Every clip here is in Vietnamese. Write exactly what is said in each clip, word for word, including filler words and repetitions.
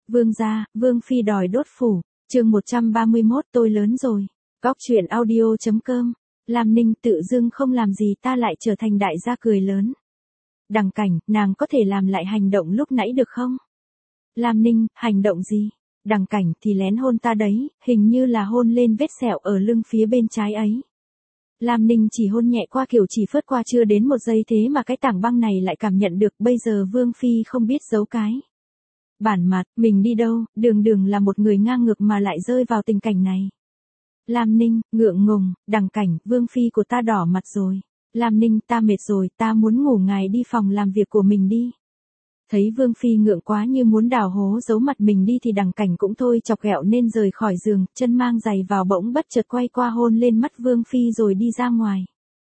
Vương gia, Vương phi đòi đốt phủ, chương một trăm ba mươi mốt tôi lớn rồi. Góc truyện audio chấm com. Lam Ninh tự dưng không làm gì ta lại trở thành đại gia cười lớn. Đằng Cảnh, nàng có thể làm lại hành động lúc nãy được không? Lam Ninh, hành động gì? Đằng Cảnh thì lén hôn ta đấy, hình như là hôn lên vết sẹo ở lưng phía bên trái ấy. Lam Ninh chỉ hôn nhẹ qua kiểu chỉ phớt qua chưa đến một giây thế mà cái tảng băng này lại cảm nhận được bây giờ Vương phi không biết giấu cái. Bản mặt, mình đi đâu, đường đường là một người ngang ngược mà lại rơi vào tình cảnh này. Lam Ninh, ngượng ngùng, Đằng Cảnh, Vương phi của ta đỏ mặt rồi. Lam Ninh, ta mệt rồi, ta muốn ngủ, ngài đi phòng làm việc của mình đi. Thấy Vương phi ngượng quá như muốn đào hố giấu mặt mình đi thì Đằng Cảnh cũng thôi chọc ghẹo nên rời khỏi giường, chân mang giày vào bỗng bất chợt quay qua hôn lên mắt Vương phi rồi đi ra ngoài.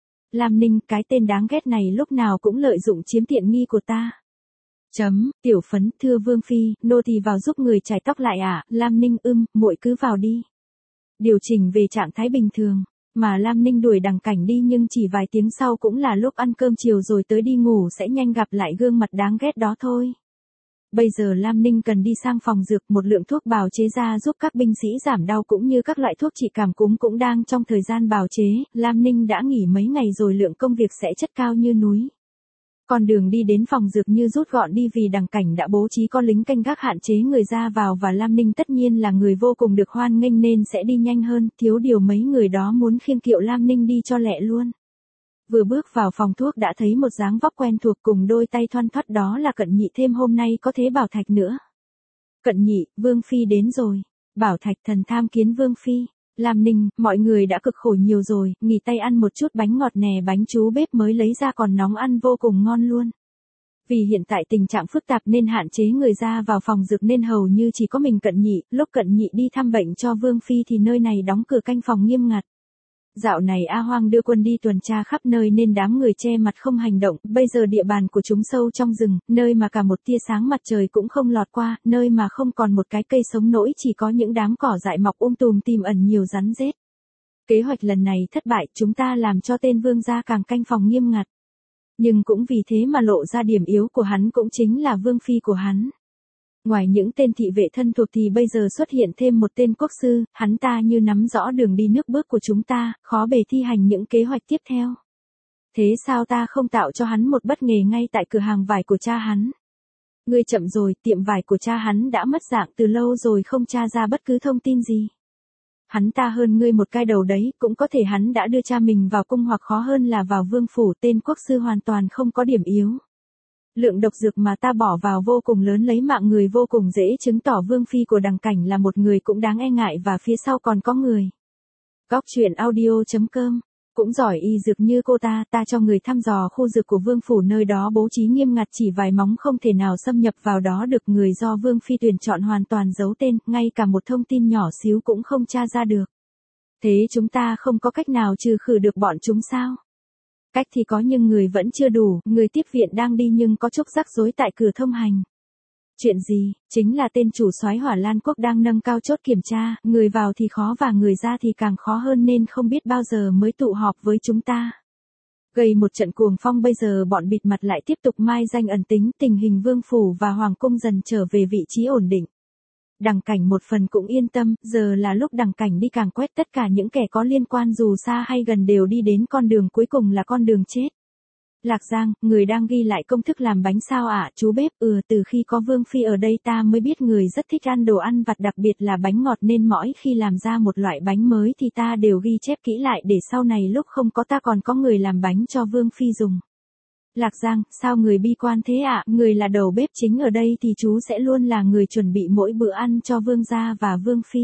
Lam Ninh, cái tên đáng ghét này lúc nào cũng lợi dụng chiếm tiện nghi của ta. Chấm, tiểu phấn, thưa Vương phi, nô tỳ vào giúp người chải tóc lại ạ. À? Lam Ninh, ưm, muội cứ vào đi. Điều chỉnh về trạng thái bình thường, mà Lam Ninh đuổi Đằng Cảnh đi nhưng chỉ vài tiếng sau cũng là lúc ăn cơm chiều rồi tới đi ngủ sẽ nhanh gặp lại gương mặt đáng ghét đó thôi. Bây giờ Lam Ninh cần đi sang phòng dược, một lượng thuốc bào chế ra giúp các binh sĩ giảm đau cũng như các loại thuốc trị cảm cúm cũng đang trong thời gian bào chế, Lam Ninh đã nghỉ mấy ngày rồi lượng công việc sẽ chất cao như núi. Con đường đi đến phòng dược như rút gọn đi vì Đằng Cảnh đã bố trí con lính canh gác hạn chế người ra vào và Lam Ninh tất nhiên là người vô cùng được hoan nghênh nên sẽ đi nhanh hơn, thiếu điều mấy người đó muốn khiêng kiệu Lam Ninh đi cho lẹ luôn. Vừa bước vào phòng thuốc đã thấy một dáng vóc quen thuộc cùng đôi tay thoăn thoắt, đó là Cận Nhị, thêm hôm nay có thế Bảo Thạch nữa. Cận Nhị, Vương phi đến rồi. Bảo Thạch, thần tham kiến Vương phi. Lam Ninh, mọi người đã cực khổ nhiều rồi, nghỉ tay ăn một chút bánh ngọt nè, bánh chú bếp mới lấy ra còn nóng ăn vô cùng ngon luôn. Vì hiện tại tình trạng phức tạp nên hạn chế người ra vào phòng dược nên hầu như chỉ có mình Cận Nhị, lúc Cận Nhị đi thăm bệnh cho Vương phi thì nơi này đóng cửa canh phòng nghiêm ngặt. Dạo này A Hoang đưa quân đi tuần tra khắp nơi nên đám người che mặt không hành động, bây giờ địa bàn của chúng sâu trong rừng, nơi mà cả một tia sáng mặt trời cũng không lọt qua, nơi mà không còn một cái cây sống nổi, chỉ có những đám cỏ dại mọc um tùm tiềm ẩn nhiều rắn rết. Kế hoạch lần này thất bại, chúng ta làm cho tên Vương gia càng canh phòng nghiêm ngặt. Nhưng cũng vì thế mà lộ ra điểm yếu của hắn, cũng chính là Vương phi của hắn. Ngoài những tên thị vệ thân thuộc thì bây giờ xuất hiện thêm một tên quốc sư, hắn ta như nắm rõ đường đi nước bước của chúng ta, khó bề thi hành những kế hoạch tiếp theo. Thế sao ta không tạo cho hắn một bất nghề ngay tại cửa hàng vải của cha hắn? Ngươi chậm rồi, tiệm vải của cha hắn đã mất dạng từ lâu rồi, không tra ra bất cứ thông tin gì. Hắn ta hơn ngươi một cái đầu đấy, cũng có thể hắn đã đưa cha mình vào cung hoặc khó hơn là vào vương phủ, tên quốc sư hoàn toàn không có điểm yếu. Lượng độc dược mà ta bỏ vào vô cùng lớn, lấy mạng người vô cùng dễ, chứng tỏ Vương phi của Đằng Cảnh là một người cũng đáng e ngại và phía sau còn có người. Góc truyện audio chấm com. Cũng giỏi y dược như cô ta, ta cho người thăm dò khu dược của Vương phủ, nơi đó bố trí nghiêm ngặt, chỉ vài móng không thể nào xâm nhập vào đó được, người do Vương phi tuyển chọn hoàn toàn giấu tên, ngay cả một thông tin nhỏ xíu cũng không tra ra được. Thế chúng ta không có cách nào trừ khử được bọn chúng sao? Cách thì có nhưng người vẫn chưa đủ, người tiếp viện đang đi nhưng có chút rắc rối tại cửa thông hành. Chuyện gì? Chính là tên chủ soái Hỏa Lan quốc đang nâng cao chốt kiểm tra, người vào thì khó và người ra thì càng khó hơn nên không biết bao giờ mới tụ họp với chúng ta. Gây một trận cuồng phong, bây giờ bọn bịt mặt lại tiếp tục mai danh ẩn tính, tình hình vương phủ và hoàng cung dần trở về vị trí ổn định. Đằng Cảnh một phần cũng yên tâm, giờ là lúc Đằng Cảnh đi càng quét tất cả những kẻ có liên quan dù xa hay gần đều đi đến con đường cuối cùng là con đường chết. Lạc Giang, người đang ghi lại công thức làm bánh sao ạ? À? Chú bếp, ừ, từ khi có Vương phi ở đây ta mới biết người rất thích ăn đồ ăn vặt, đặc biệt là bánh ngọt, nên mỗi khi làm ra một loại bánh mới thì ta đều ghi chép kỹ lại để sau này lúc không có ta còn có người làm bánh cho Vương phi dùng. Lạc Giang, sao người bi quan thế ạ? À? Người là đầu bếp chính ở đây thì chú sẽ luôn là người chuẩn bị mỗi bữa ăn cho Vương gia và Vương phi.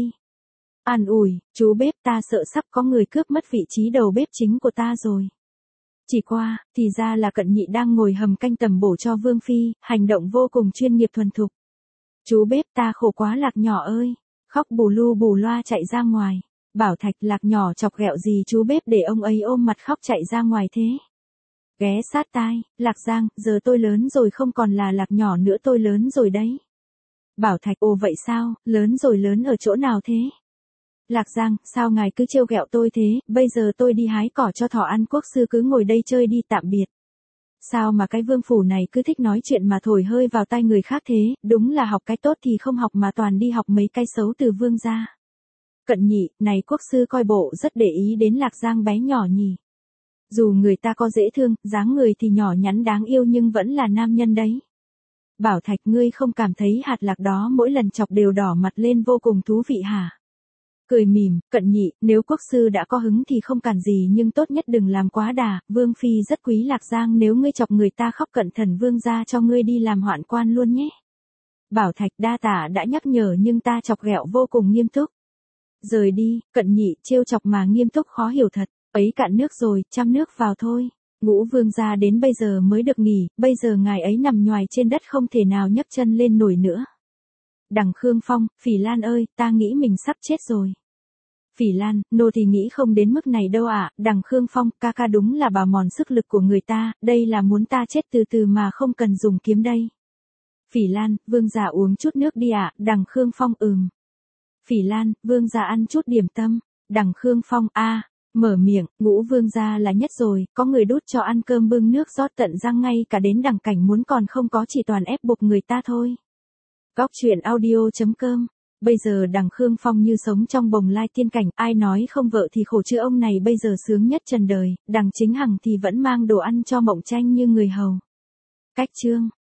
An ủi, chú bếp, ta sợ sắp có người cướp mất vị trí đầu bếp chính của ta rồi. Chỉ qua, thì ra là Cận Nhị đang ngồi hầm canh tầm bổ cho Vương phi, hành động vô cùng chuyên nghiệp thuần thục. Chú bếp, ta khổ quá Lạc nhỏ ơi. Khóc bù lu bù loa chạy ra ngoài. Bảo Thạch, Lạc nhỏ chọc ghẹo gì chú bếp để ông ấy ôm mặt khóc chạy ra ngoài thế? Ghé sát tai, Lạc Giang, giờ tôi lớn rồi, không còn là Lạc nhỏ nữa, tôi lớn rồi đấy. Bảo Thạch, ồ vậy sao, lớn rồi lớn ở chỗ nào thế? Lạc Giang, sao ngài cứ trêu ghẹo tôi thế, bây giờ tôi đi hái cỏ cho thỏ ăn, quốc sư cứ ngồi đây chơi đi, tạm biệt. Sao mà cái vương phủ này cứ thích nói chuyện mà thổi hơi vào tai người khác thế, đúng là học cái tốt thì không học mà toàn đi học mấy cái xấu từ vương gia. Cận Nhị, này quốc sư coi bộ rất để ý đến Lạc Giang bé nhỏ nhỉ. Dù người ta có dễ thương, dáng người thì nhỏ nhắn đáng yêu nhưng vẫn là nam nhân đấy. Bảo Thạch, ngươi không cảm thấy hạt lạc đó mỗi lần chọc đều đỏ mặt lên vô cùng thú vị hả? Cười mỉm, Cận Nhị, nếu quốc sư đã có hứng thì không cản gì nhưng tốt nhất đừng làm quá đà, vương phi rất quý Lạc Giang, nếu ngươi chọc người ta khóc cẩn thận vương gia cho ngươi đi làm hoạn quan luôn nhé. Bảo Thạch, đa tả đã nhắc nhở nhưng ta chọc ghẹo vô cùng nghiêm túc. Rời đi, Cận Nhị, trêu chọc mà nghiêm túc khó hiểu thật, ấy cạn nước rồi, chăm nước vào thôi. Ngũ vương gia đến bây giờ mới được nghỉ, bây giờ ngài ấy nằm nhoài trên đất không thể nào nhấc chân lên nổi nữa. Đằng Khương Phong, Phỉ Lan ơi, ta nghĩ mình sắp chết rồi. Phỉ Lan, nô thì nghĩ không đến mức này đâu ạ, à. Đằng Khương Phong, ca ca đúng là bào mòn sức lực của người ta, đây là muốn ta chết từ từ mà không cần dùng kiếm đây. Phỉ Lan, vương gia uống chút nước đi ạ, à. Đằng Khương Phong, ừm. Phỉ Lan, vương gia ăn chút điểm tâm. Đằng Khương Phong, a, à. Mở miệng, Ngũ vương gia là nhất rồi, có người đút cho ăn cơm bưng nước rót tận răng ngay cả đến Đằng Cảnh muốn còn không có, chỉ toàn ép buộc người ta thôi. Góc truyện audio chấm com. Bây giờ Đằng Khương Phong như sống trong bồng lai tiên cảnh, ai nói không vợ thì khổ chứ ông này bây giờ sướng nhất trần đời, Đằng Chính Hằng thì vẫn mang đồ ăn cho Mộng Tranh như người hầu. Cách chương